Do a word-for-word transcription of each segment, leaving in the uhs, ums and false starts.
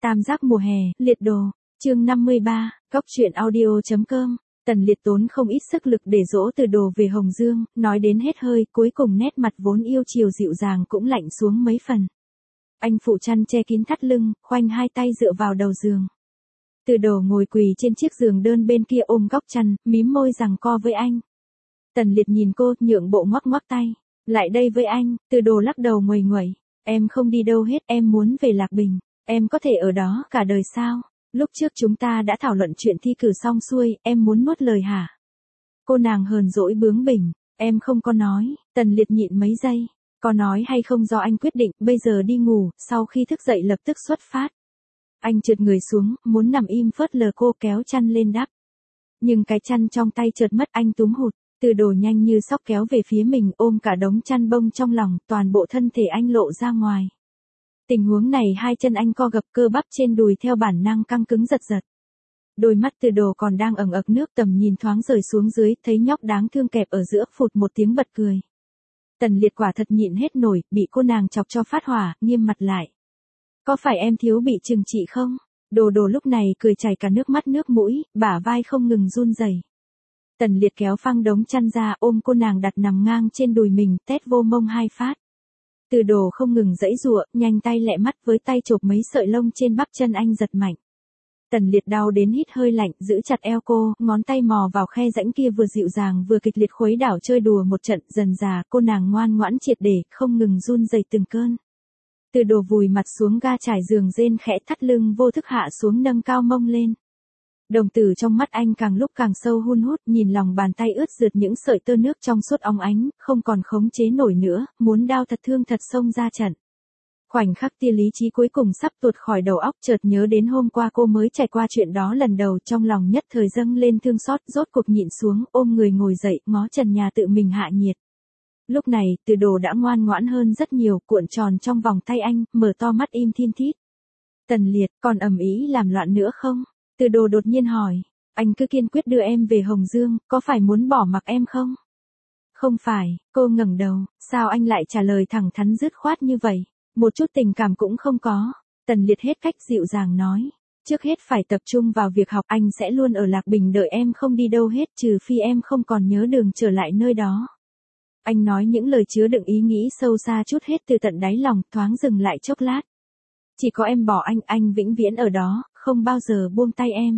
Tam giác mùa hè, liệt đồ, chương năm mươi ba, góc truyện audio chấm com. Tần Liệt tốn không ít sức lực để dỗ Từ Đồ về Hồng Dương, nói đến hết hơi, cuối cùng nét mặt vốn yêu chiều dịu dàng cũng lạnh xuống mấy phần. Anh phụ chăn che kín thắt lưng, khoanh hai tay dựa vào đầu giường. Từ Đồ ngồi quỳ trên chiếc giường đơn bên kia ôm góc chăn, mím môi giằng co với anh. Tần Liệt nhìn cô, nhượng bộ ngoắc ngoắc tay. Lại đây với anh. Từ Đồ lắc đầu nguầy nguẩy. Em không đi đâu hết, em muốn về Lạc Bình. Em có thể ở đó cả đời sao? Lúc trước chúng ta đã thảo luận chuyện thi cử xong xuôi, em muốn nuốt lời hả? Cô nàng hờn dỗi bướng bỉnh. Em không có nói. Tần Liệt nhịn mấy giây. Có nói hay không do anh quyết định, bây giờ đi ngủ, sau khi thức dậy lập tức xuất phát. Anh trượt người xuống, muốn nằm im phớt lờ cô kéo chăn lên đắp. Nhưng cái chăn trong tay chợt mất, anh túm hụt. Từ Đồ nhanh như sóc kéo về phía mình, ôm cả đống chăn bông trong lòng, toàn bộ thân thể anh lộ ra ngoài. Tình huống này hai chân anh co gập, cơ bắp trên đùi theo bản năng căng cứng giật giật. Đôi mắt Từ Đồ còn đang ẩn ực nước, tầm nhìn thoáng rời xuống dưới, thấy nhóc đáng thương kẹp ở giữa, phụt một tiếng bật cười. Tần Liệt quả thật nhịn hết nổi, bị cô nàng chọc cho phát hỏa, nghiêm mặt lại. Có phải em thiếu bị trừng trị không? Đồ Đồ lúc này cười chảy cả nước mắt nước mũi, bả vai không ngừng run rẩy. Tần Liệt kéo phăng đống chăn ra, ôm cô nàng đặt nằm ngang trên đùi mình, tét vô mông hai phát. Từ Đồ không ngừng giãy giụa, nhanh tay lẹ mắt với tay chộp mấy sợi lông trên bắp chân anh giật mạnh. Tần Liệt đau đến hít hơi lạnh, giữ chặt eo cô, ngón tay mò vào khe rãnh kia vừa dịu dàng vừa kịch liệt khuấy đảo chơi đùa một trận, dần dà cô nàng ngoan ngoãn triệt để, không ngừng run rẩy từng cơn. Từ Đồ vùi mặt xuống ga trải giường rên khẽ, thắt lưng vô thức hạ xuống nâng cao mông lên. Đồng tử trong mắt anh càng lúc càng sâu hun hút, nhìn lòng bàn tay ướt rượt những sợi tơ nước trong suốt óng ánh, không còn khống chế nổi nữa, muốn đao thật thương thật xông ra trận. Khoảnh khắc tia lý trí cuối cùng sắp tuột khỏi đầu óc, chợt nhớ đến hôm qua cô mới trải qua chuyện đó lần đầu, trong lòng nhất thời dâng lên thương xót, rốt cuộc nhịn xuống, ôm người ngồi dậy, ngó trần nhà tự mình hạ nhiệt. Lúc này, Từ Đồ đã ngoan ngoãn hơn rất nhiều, cuộn tròn trong vòng tay anh, mở to mắt im thin thít. Tần Liệt, còn ầm ĩ làm loạn nữa không? Từ Đồ đột nhiên hỏi, anh cứ kiên quyết đưa em về Hồng Dương, có phải muốn bỏ mặc em không? Không phải, cô ngẩng đầu, sao anh lại trả lời thẳng thắn dứt khoát như vậy? Một chút tình cảm cũng không có. Tần Liệt hết cách dịu dàng nói, trước hết phải tập trung vào việc học, anh sẽ luôn ở Lạc Bình đợi em không đi đâu hết, trừ phi em không còn nhớ đường trở lại nơi đó. Anh nói những lời chứa đựng ý nghĩ sâu xa chút hết từ tận đáy lòng, thoáng dừng lại chốc lát. Chỉ có em bỏ anh, anh vĩnh viễn ở đó, không bao giờ buông tay em.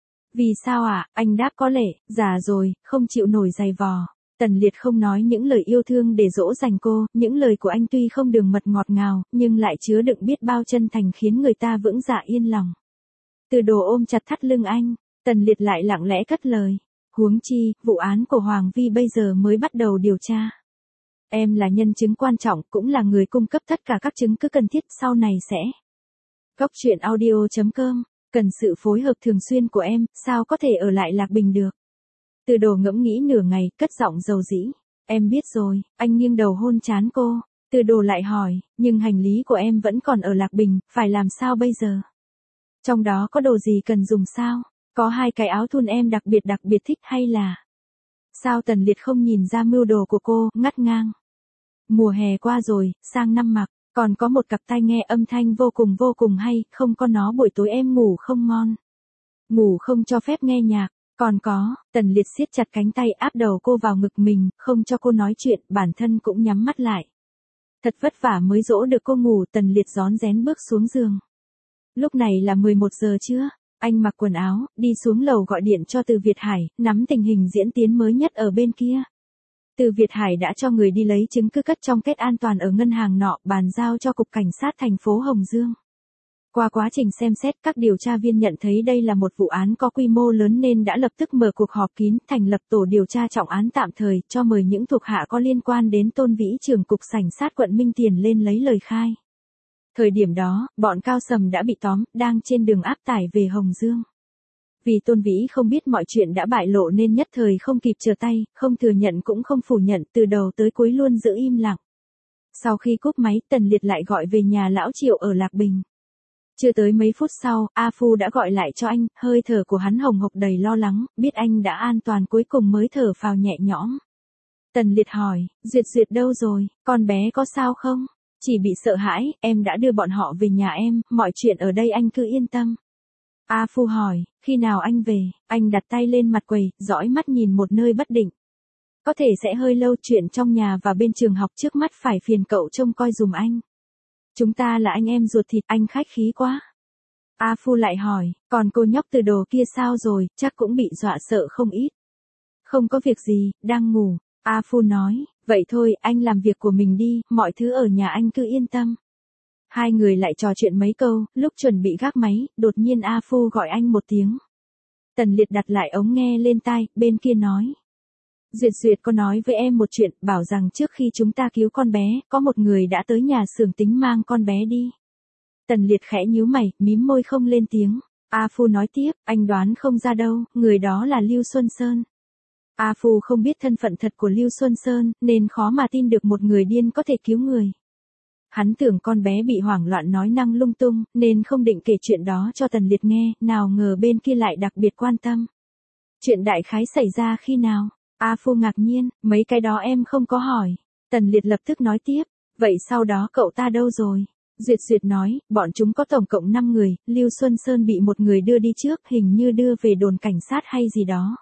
Vì sao ạ? À? Anh đáp có lệ, già rồi, không chịu nổi giày vò. Tần Liệt không nói những lời yêu thương để dỗ dành cô, những lời của anh tuy không đường mật ngọt ngào, nhưng lại chứa đựng biết bao chân thành khiến người ta vững dạ yên lòng. Từ Đồ ôm chặt thắt lưng anh, Tần Liệt lại lặng lẽ cất lời. Huống chi, vụ án của Hoàng Vi bây giờ mới bắt đầu điều tra. Em là nhân chứng quan trọng, cũng là người cung cấp tất cả các chứng cứ cần thiết, sau này sẽ. Góc truyện audio chấm com, cần sự phối hợp thường xuyên của em, sao có thể ở lại Lạc Bình được. Từ Đồ ngẫm nghĩ nửa ngày, cất giọng dầu dĩ. Em biết rồi, anh nghiêng đầu hôn trán cô. Từ Đồ lại hỏi, nhưng hành lý của em vẫn còn ở Lạc Bình, phải làm sao bây giờ? Trong đó có đồ gì cần dùng sao? Có hai cái áo thun em đặc biệt đặc biệt thích hay là... Sao Tần Liệt không nhìn ra mưu đồ của cô, ngắt ngang. Mùa hè qua rồi, sang năm mặc, còn có một cặp tai nghe âm thanh vô cùng vô cùng hay, không có nó buổi tối em ngủ không ngon. Ngủ không cho phép nghe nhạc, còn có, Tần Liệt siết chặt cánh tay áp đầu cô vào ngực mình, không cho cô nói chuyện, bản thân cũng nhắm mắt lại. Thật vất vả mới dỗ được cô ngủ, Tần Liệt rón rén bước xuống giường. Lúc này là mười một giờ trưa. Anh mặc quần áo, đi xuống lầu gọi điện cho Từ Việt Hải, nắm tình hình diễn tiến mới nhất ở bên kia. Từ Việt Hải đã cho người đi lấy chứng cứ cất trong kết an toàn ở ngân hàng nọ, bàn giao cho Cục Cảnh sát thành phố Hồng Dương. Qua quá trình xem xét, các điều tra viên nhận thấy đây là một vụ án có quy mô lớn nên đã lập tức mở cuộc họp kín, thành lập tổ điều tra trọng án tạm thời, cho mời những thuộc hạ có liên quan đến Tôn Vĩ, trưởng Cục Cảnh sát quận Minh Tiền lên lấy lời khai. Thời điểm đó, bọn Cao Sầm đã bị tóm, đang trên đường áp tải về Hồng Dương. Vì Tôn Vĩ không biết mọi chuyện đã bại lộ nên nhất thời không kịp trở tay, không thừa nhận cũng không phủ nhận, từ đầu tới cuối luôn giữ im lặng. Sau khi cúp máy, Tần Liệt lại gọi về nhà lão Triệu ở Lạc Bình. Chưa tới mấy phút sau, A Phu đã gọi lại cho anh, hơi thở của hắn hồng hộc đầy lo lắng, biết anh đã an toàn cuối cùng mới thở phào nhẹ nhõm. Tần Liệt hỏi, Duyệt Duyệt đâu rồi, con bé có sao không? Chỉ bị sợ hãi, em đã đưa bọn họ về nhà em, mọi chuyện ở đây anh cứ yên tâm. A Phu hỏi, khi nào anh về? Anh đặt tay lên mặt quầy, dõi mắt nhìn một nơi bất định. Có thể sẽ hơi lâu, chuyện trong nhà và bên trường học trước mắt phải phiền cậu trông coi dùm anh. Chúng ta là anh em ruột thịt, anh khách khí quá. A Phu lại hỏi, còn cô nhóc từ đồ kia sao rồi, chắc cũng bị dọa sợ không ít. Không có việc gì, đang ngủ. A Phu nói, vậy thôi, anh làm việc của mình đi, mọi thứ ở nhà anh cứ yên tâm. Hai người lại trò chuyện mấy câu, lúc chuẩn bị gác máy, đột nhiên A Phu gọi anh một tiếng. Tần Liệt đặt lại ống nghe lên tai, bên kia nói. Duyệt Duyệt có nói với em một chuyện, bảo rằng trước khi chúng ta cứu con bé, có một người đã tới nhà xưởng tính mang con bé đi. Tần Liệt khẽ nhíu mày, mím môi không lên tiếng. A Phu nói tiếp, anh đoán không ra đâu, người đó là Lưu Xuân Sơn. A Phu không biết thân phận thật của Lưu Xuân Sơn, nên khó mà tin được một người điên có thể cứu người. Hắn tưởng con bé bị hoảng loạn nói năng lung tung, nên không định kể chuyện đó cho Tần Liệt nghe, nào ngờ bên kia lại đặc biệt quan tâm. Chuyện đại khái xảy ra khi nào? A Phu ngạc nhiên, mấy cái đó em không có hỏi. Tần Liệt lập tức nói tiếp, vậy sau đó cậu ta đâu rồi? Duyệt Duyệt nói, bọn chúng có tổng cộng năm người, Lưu Xuân Sơn bị một người đưa đi trước, hình như đưa về đồn cảnh sát hay gì đó.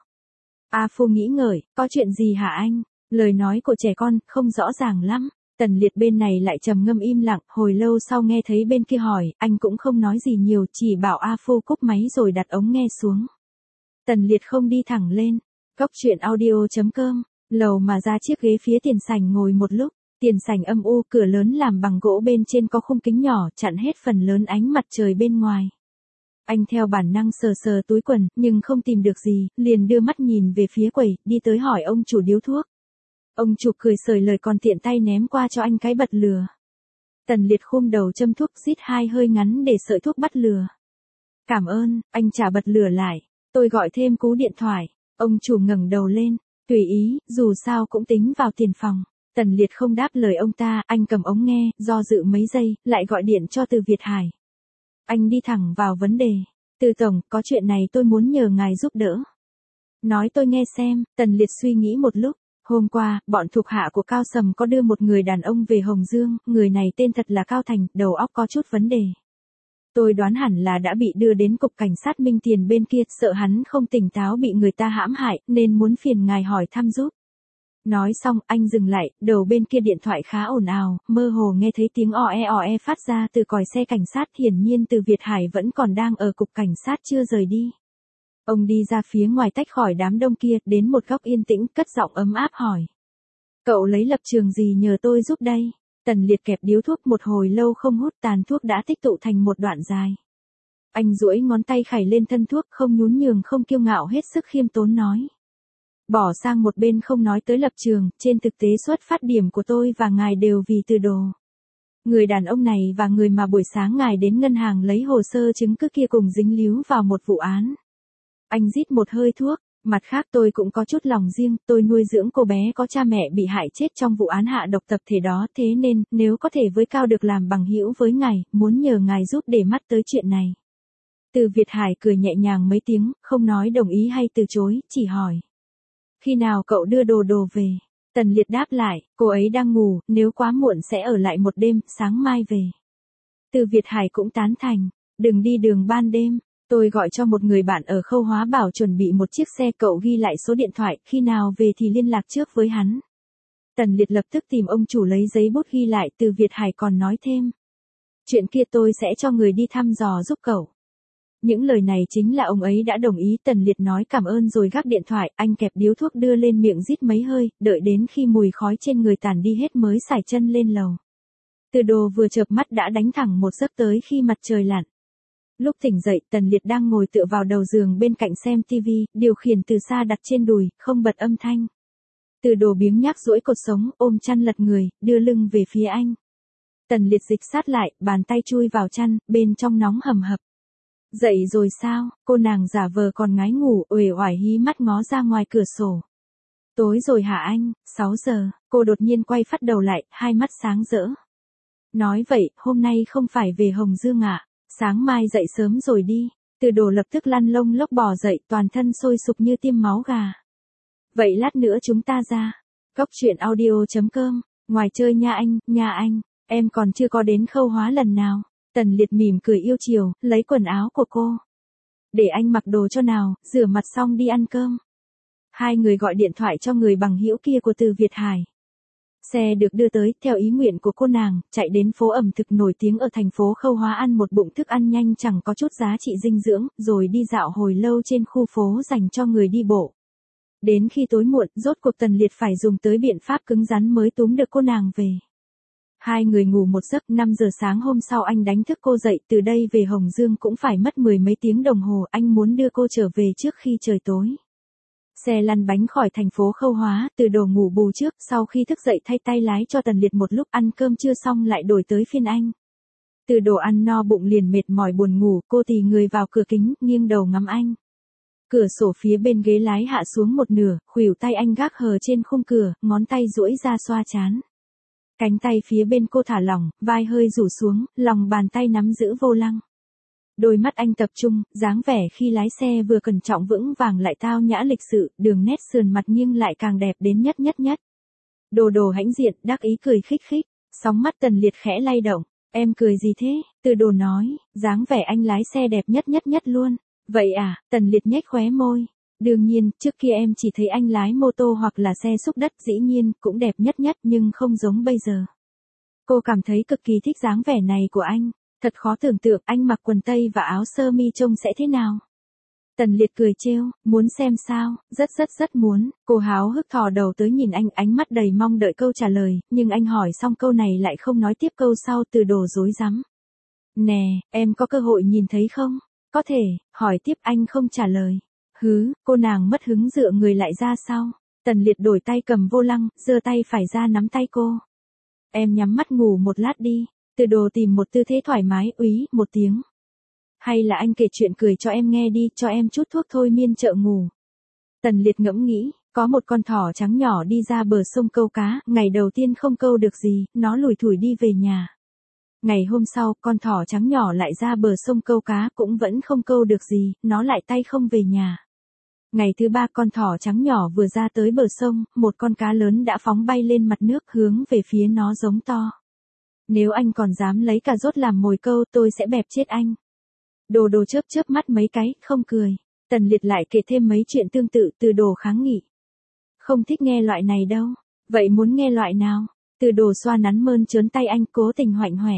A Phu nghĩ ngợi, có chuyện gì hả anh? Lời nói của trẻ con, không rõ ràng lắm. Tần Liệt bên này lại trầm ngâm im lặng, hồi lâu sau nghe thấy bên kia hỏi, anh cũng không nói gì nhiều, chỉ bảo A Phu cúp máy rồi đặt ống nghe xuống. Tần Liệt không đi thẳng lên. Cốc truyện audio chấm com, lầu mà ra chiếc ghế phía tiền sảnh ngồi một lúc, tiền sảnh âm u, cửa lớn làm bằng gỗ bên trên có khung kính nhỏ, chặn hết phần lớn ánh mặt trời bên ngoài. Anh theo bản năng sờ sờ túi quần, nhưng không tìm được gì, liền đưa mắt nhìn về phía quầy, đi tới hỏi ông chủ điếu thuốc. Ông chủ cười sởi lời còn tiện tay ném qua cho anh cái bật lửa. Tần Liệt khum đầu châm thuốc, rít hai hơi ngắn để sợi thuốc bắt lửa. Cảm ơn, anh trả bật lửa lại. Tôi gọi thêm cú điện thoại. Ông chủ ngẩng đầu lên, tùy ý, dù sao cũng tính vào tiền phòng. Tần Liệt không đáp lời ông ta, anh cầm ống nghe, do dự mấy giây, lại gọi điện cho Từ Việt Hải. Anh đi thẳng vào vấn đề. Từ tổng, có chuyện này tôi muốn nhờ ngài giúp đỡ. Nói tôi nghe xem. Tần Liệt suy nghĩ một lúc. Hôm qua, bọn thuộc hạ của Cao Sầm có đưa một người đàn ông về Hồng Dương, người này tên thật là Cao Thành, đầu óc có chút vấn đề. Tôi đoán hẳn là đã bị đưa đến cục cảnh sát Minh Tiền bên kia, sợ hắn không tỉnh táo bị người ta hãm hại, nên muốn phiền ngài hỏi thăm giúp. Nói xong, anh dừng lại, đầu bên kia điện thoại khá ồn ào, mơ hồ nghe thấy tiếng o e o e phát ra từ còi xe cảnh sát, hiển nhiên Từ Việt Hải vẫn còn đang ở cục cảnh sát chưa rời đi. Ông đi ra phía ngoài tách khỏi đám đông kia, đến một góc yên tĩnh, cất giọng ấm áp hỏi. Cậu lấy lập trường gì nhờ tôi giúp đây? Tần Liệt kẹp điếu thuốc một hồi lâu không hút, tàn thuốc đã tích tụ thành một đoạn dài. Anh duỗi ngón tay khảy lên thân thuốc, không nhún nhường không kiêu ngạo, hết sức khiêm tốn nói. Bỏ sang một bên không nói tới lập trường, trên thực tế xuất phát điểm của tôi và ngài đều vì Từ Đồ. Người đàn ông này và người mà buổi sáng ngài đến ngân hàng lấy hồ sơ chứng cứ kia cùng dính líu vào một vụ án. Anh rít một hơi thuốc. Mặt khác tôi cũng có chút lòng riêng, tôi nuôi dưỡng cô bé có cha mẹ bị hại chết trong vụ án hạ độc tập thể đó, thế nên, nếu có thể với Cao được làm bằng hữu với ngài, muốn nhờ ngài giúp để mắt tới chuyện này. Từ Việt Hải cười nhẹ nhàng mấy tiếng, không nói đồng ý hay từ chối, chỉ hỏi. Khi nào cậu đưa đồ đồ về? Tần Liệt đáp lại, cô ấy đang ngủ, nếu quá muộn sẽ ở lại một đêm, sáng mai về. Từ Việt Hải cũng tán thành, đừng đi đường ban đêm. Tôi gọi cho một người bạn ở Khâu Hóa bảo chuẩn bị một chiếc xe, cậu ghi lại số điện thoại, khi nào về thì liên lạc trước với hắn. Tần Liệt lập tức tìm ông chủ lấy giấy bút ghi lại, Từ Việt Hải còn nói thêm. Chuyện kia tôi sẽ cho người đi thăm dò giúp cậu. Những lời này chính là ông ấy đã đồng ý. Tần Liệt nói cảm ơn rồi gác điện thoại, anh kẹp điếu thuốc đưa lên miệng rít mấy hơi, đợi đến khi mùi khói trên người tàn đi hết mới xải chân lên lầu. Từ Đồ vừa chợp mắt đã đánh thẳng một giấc tới khi mặt trời lặn. Lúc tỉnh dậy, Tần Liệt đang ngồi tựa vào đầu giường bên cạnh xem tivi, điều khiển từ xa đặt trên đùi, không bật âm thanh. Từ Đồ biếng nhác duỗi cột sống, ôm chăn lật người, đưa lưng về phía anh. Tần Liệt dịch sát lại, bàn tay chui vào chăn, bên trong nóng hầm hập. Dậy rồi sao? Cô nàng giả vờ còn ngái ngủ, uể oải hí mắt ngó ra ngoài cửa sổ. Tối rồi hả anh? sáu giờ, cô đột nhiên quay phát đầu lại, hai mắt sáng rỡ. Nói vậy, hôm nay không phải về Hồng Dương ạ? Sáng mai dậy sớm rồi đi. Từ Đồ lập tức lăn lông lốc bò dậy, toàn thân sôi sục như tiêm máu gà. Vậy lát nữa chúng ta ra. Cốc truyện audio chấm com, ngoài chơi nha anh, nha anh. Em còn chưa có đến khâu hóa lần nào. Tần Liệt mỉm cười yêu chiều, lấy quần áo của cô. Để anh mặc đồ cho nào, rửa mặt xong đi ăn cơm. Hai người gọi điện thoại cho người bằng hữu kia của Từ Việt Hải. Xe được đưa tới, theo ý nguyện của cô nàng, chạy đến phố ẩm thực nổi tiếng ở thành phố Khâu Hóa ăn một bụng thức ăn nhanh chẳng có chút giá trị dinh dưỡng, rồi đi dạo hồi lâu trên khu phố dành cho người đi bộ. Đến khi tối muộn, rốt cuộc Tần Liệt phải dùng tới biện pháp cứng rắn mới túm được cô nàng về. Hai người ngủ một giấc, năm giờ sáng hôm sau anh đánh thức cô dậy, từ đây về Hồng Dương cũng phải mất mười mấy tiếng đồng hồ, anh muốn đưa cô trở về trước khi trời tối. Xe lăn bánh khỏi thành phố Khâu Hóa, Từ Đồ ngủ bù trước, sau khi thức dậy thay tay lái cho Tần Liệt một lúc, ăn cơm chưa xong lại đổi tới phiên anh. Từ Đồ ăn no bụng liền mệt mỏi buồn ngủ, cô tì người vào cửa kính, nghiêng đầu ngắm anh. Cửa sổ phía bên ghế lái hạ xuống một nửa, khuỷu tay anh gác hờ trên khung cửa, ngón tay duỗi ra xoa trán. Cánh tay phía bên cô thả lỏng, vai hơi rủ xuống, lòng bàn tay nắm giữ vô lăng. Đôi mắt anh tập trung, dáng vẻ khi lái xe vừa cẩn trọng vững vàng lại tao nhã lịch sự, đường nét sườn mặt nghiêng lại càng đẹp đến nhất nhất nhất. Đồ Đồ hãnh diện, đắc ý cười khích khích, sóng mắt Tần Liệt khẽ lay động. Em cười gì thế? Từ Đồ nói, dáng vẻ anh lái xe đẹp nhất nhất nhất luôn. Vậy à? Tần Liệt nhếch khóe môi. Đương nhiên, trước kia em chỉ thấy anh lái mô tô hoặc là xe xúc đất, dĩ nhiên, cũng đẹp nhất nhất nhưng không giống bây giờ. Cô cảm thấy cực kỳ thích dáng vẻ này của anh. Thật khó tưởng tượng anh mặc quần tây và áo sơ mi trông sẽ thế nào. Tần Liệt cười trêu, muốn xem sao, rất rất rất muốn. Cô háo hức thò đầu tới nhìn anh, ánh mắt đầy mong đợi câu trả lời, nhưng anh hỏi xong câu này lại không nói tiếp câu sau. Từ Đồ rối rắm. Nè, em có cơ hội nhìn thấy không? Có thể, hỏi tiếp anh không trả lời. Hứ, cô nàng mất hứng dựa người lại ra sau. Tần Liệt đổi tay cầm vô lăng, giơ tay phải ra nắm tay cô. Em nhắm mắt ngủ một lát đi. Từ Đồ tìm một tư thế thoải mái, úy, một tiếng. Hay là anh kể chuyện cười cho em nghe đi, cho em chút thuốc thôi miên trợ ngủ. Tần Liệt ngẫm nghĩ, có một con thỏ trắng nhỏ đi ra bờ sông câu cá, ngày đầu tiên không câu được gì, nó lủi thủi đi về nhà. Ngày hôm sau, con thỏ trắng nhỏ lại ra bờ sông câu cá, cũng vẫn không câu được gì, nó lại tay không về nhà. Ngày thứ ba con thỏ trắng nhỏ vừa ra tới bờ sông, một con cá lớn đã phóng bay lên mặt nước hướng về phía nó giống to. Nếu anh còn dám lấy cà rốt làm mồi câu, tôi sẽ bẹp chết anh. Đồ Đồ chớp chớp mắt mấy cái, không cười. Tần Liệt lại kể thêm mấy chuyện tương tự. Từ Đồ kháng nghị. Không thích nghe loại này đâu. Vậy muốn nghe loại nào? Từ Đồ xoa nắn mơn trớn tay anh, cố tình hoạnh hoẹ.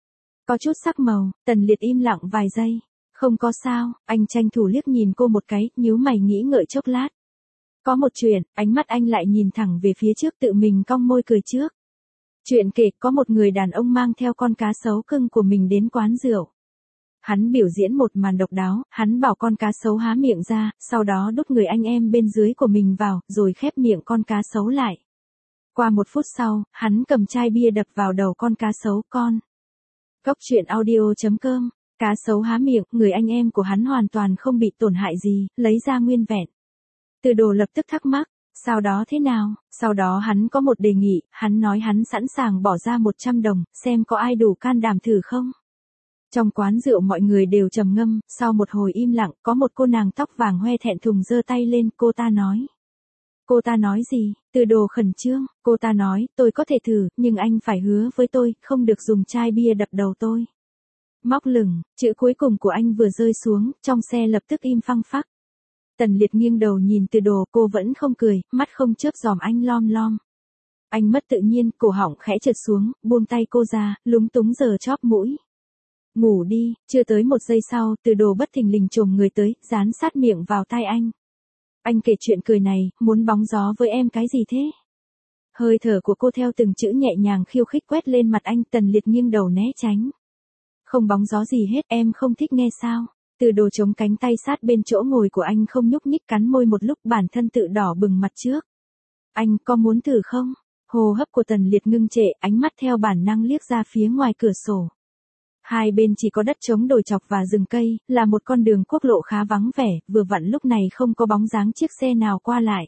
Có chút sắc màu. Tần Liệt im lặng vài giây. Không có sao, anh tranh thủ liếc nhìn cô một cái, nhíu mày nghĩ ngợi chốc lát. Có một chuyện, ánh mắt anh lại nhìn thẳng về phía trước, tự mình cong môi cười trước. Chuyện kể, có một người đàn ông mang theo con cá sấu cưng của mình đến quán rượu. Hắn biểu diễn một màn độc đáo, hắn bảo con cá sấu há miệng ra, sau đó đút người anh em bên dưới của mình vào, rồi khép miệng con cá sấu lại. Qua một phút sau, hắn cầm chai bia đập vào đầu con cá sấu con. Góc truyện audio chấm com. Cá sấu há miệng, người anh em của hắn hoàn toàn không bị tổn hại gì, lấy ra nguyên vẹn. Từ Đồ lập tức thắc mắc. Sau đó thế nào? Sau đó hắn có một đề nghị, hắn nói hắn sẵn sàng bỏ ra một trăm đồng, xem có ai đủ can đảm thử không. Trong quán rượu mọi người đều trầm ngâm, sau một hồi im lặng, có một cô nàng tóc vàng hoe thẹn thùng giơ tay lên, cô ta nói. Cô ta nói gì? Từ Đồ khẩn trương, cô ta nói, tôi có thể thử, nhưng anh phải hứa với tôi, không được dùng chai bia đập đầu tôi. Móc lửng, chữ cuối cùng của anh vừa rơi xuống, trong xe lập tức im phăng phắc. Tần Liệt nghiêng đầu nhìn Từ Đồ, cô vẫn không cười, mắt không chớp dòm anh lom lom. Anh mất tự nhiên, cổ họng khẽ trượt xuống, buông tay cô ra, lúng túng giở chóp mũi. Ngủ đi, chưa tới một giây sau, Từ Đồ bất thình lình chồm người tới, dán sát miệng vào tai anh. Anh kể chuyện cười này, muốn bóng gió với em cái gì thế? Hơi thở của cô theo từng chữ nhẹ nhàng khiêu khích quét lên mặt anh. Tần Liệt nghiêng đầu né tránh. Không bóng gió gì hết, em không thích nghe sao? Từ Đồ chống cánh tay sát bên chỗ ngồi của anh không nhúc nhích, cắn môi một lúc, bản thân tự đỏ bừng mặt trước. Anh có muốn thử không? Hô hấp của Tần Liệt ngưng trệ, ánh mắt theo bản năng liếc ra phía ngoài cửa sổ. Hai bên chỉ có đất trống đồi chọc và rừng cây, là một con đường quốc lộ khá vắng vẻ, vừa vặn lúc này không có bóng dáng chiếc xe nào qua lại.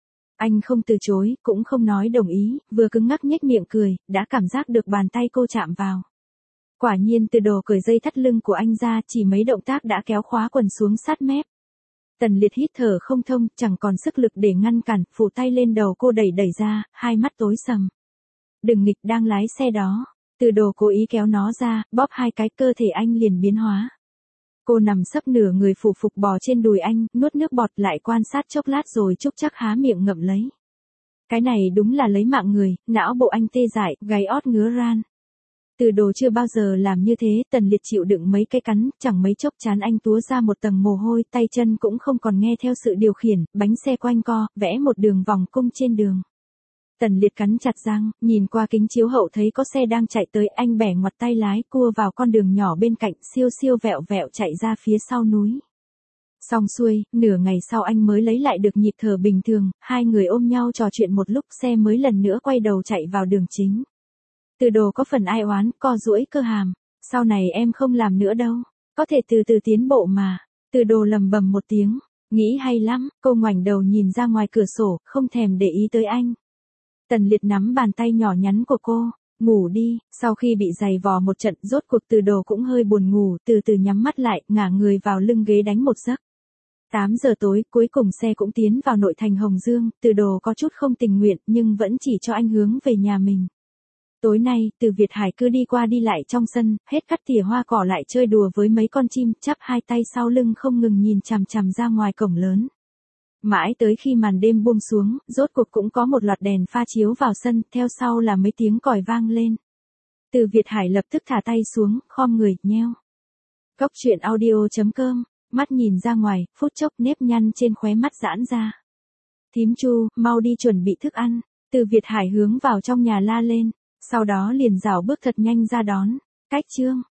Anh không từ chối, cũng không nói đồng ý, vừa cứng ngắc nhếch miệng cười, đã cảm giác được bàn tay cô chạm vào. Quả nhiên Từ Đồ cởi dây thắt lưng của anh ra, chỉ mấy động tác đã kéo khóa quần xuống sát mép. Tần Liệt hít thở không thông, chẳng còn sức lực để ngăn cản, phủ tay lên đầu cô đẩy đẩy ra, hai mắt tối sầm. Đừng nghịch, đang lái xe đó. Từ Đồ cố ý kéo nó ra, bóp hai cái, cơ thể anh liền biến hóa. Cô nằm sấp nửa người phủ phục bò trên đùi anh, nuốt nước bọt lại quan sát chốc lát rồi chúc chắc há miệng ngậm lấy. Cái này đúng là lấy mạng người, não bộ anh tê dại, gáy ót ngứa ran. Từ Đồ chưa bao giờ làm như thế, Tần Liệt chịu đựng mấy cái cắn, chẳng mấy chốc chán anh túa ra một tầng mồ hôi, tay chân cũng không còn nghe theo sự điều khiển, bánh xe quanh co, vẽ một đường vòng cung trên đường. Tần Liệt cắn chặt răng, nhìn qua kính chiếu hậu thấy có xe đang chạy tới, anh bẻ ngoặt tay lái, cua vào con đường nhỏ bên cạnh, siêu siêu vẹo vẹo chạy ra phía sau núi. Xong xuôi, nửa ngày sau anh mới lấy lại được nhịp thở bình thường, hai người ôm nhau trò chuyện một lúc, xe mới lần nữa quay đầu chạy vào đường chính. Từ Đồ có phần ai oán, co duỗi cơ hàm. Sau này em không làm nữa đâu. Có thể từ từ tiến bộ mà. Từ Đồ lầm bầm một tiếng. Nghĩ hay lắm, cô ngoảnh đầu nhìn ra ngoài cửa sổ, không thèm để ý tới anh. Tần Liệt nắm bàn tay nhỏ nhắn của cô. Ngủ đi, sau khi bị giày vò một trận, rốt cuộc Từ Đồ cũng hơi buồn ngủ, từ từ nhắm mắt lại, ngả người vào lưng ghế đánh một giấc. tám giờ tối, cuối cùng xe cũng tiến vào nội thành Hồng Dương, Từ Đồ có chút không tình nguyện, nhưng vẫn chỉ cho anh hướng về nhà mình. Tối nay, Từ Việt Hải cứ đi qua đi lại trong sân, hết cắt tỉa hoa cỏ lại chơi đùa với mấy con chim, chắp hai tay sau lưng không ngừng nhìn chằm chằm ra ngoài cổng lớn. Mãi tới khi màn đêm buông xuống, rốt cuộc cũng có một loạt đèn pha chiếu vào sân, theo sau là mấy tiếng còi vang lên. Từ Việt Hải lập tức thả tay xuống, khom người, nheo. Cốc truyện audio chấm com, mắt nhìn ra ngoài, phút chốc nếp nhăn trên khóe mắt giãn ra. Thím Chu, mau đi chuẩn bị thức ăn. Từ Việt Hải hướng vào trong nhà la lên. Sau đó liền rảo bước thật nhanh ra đón. Cách chương.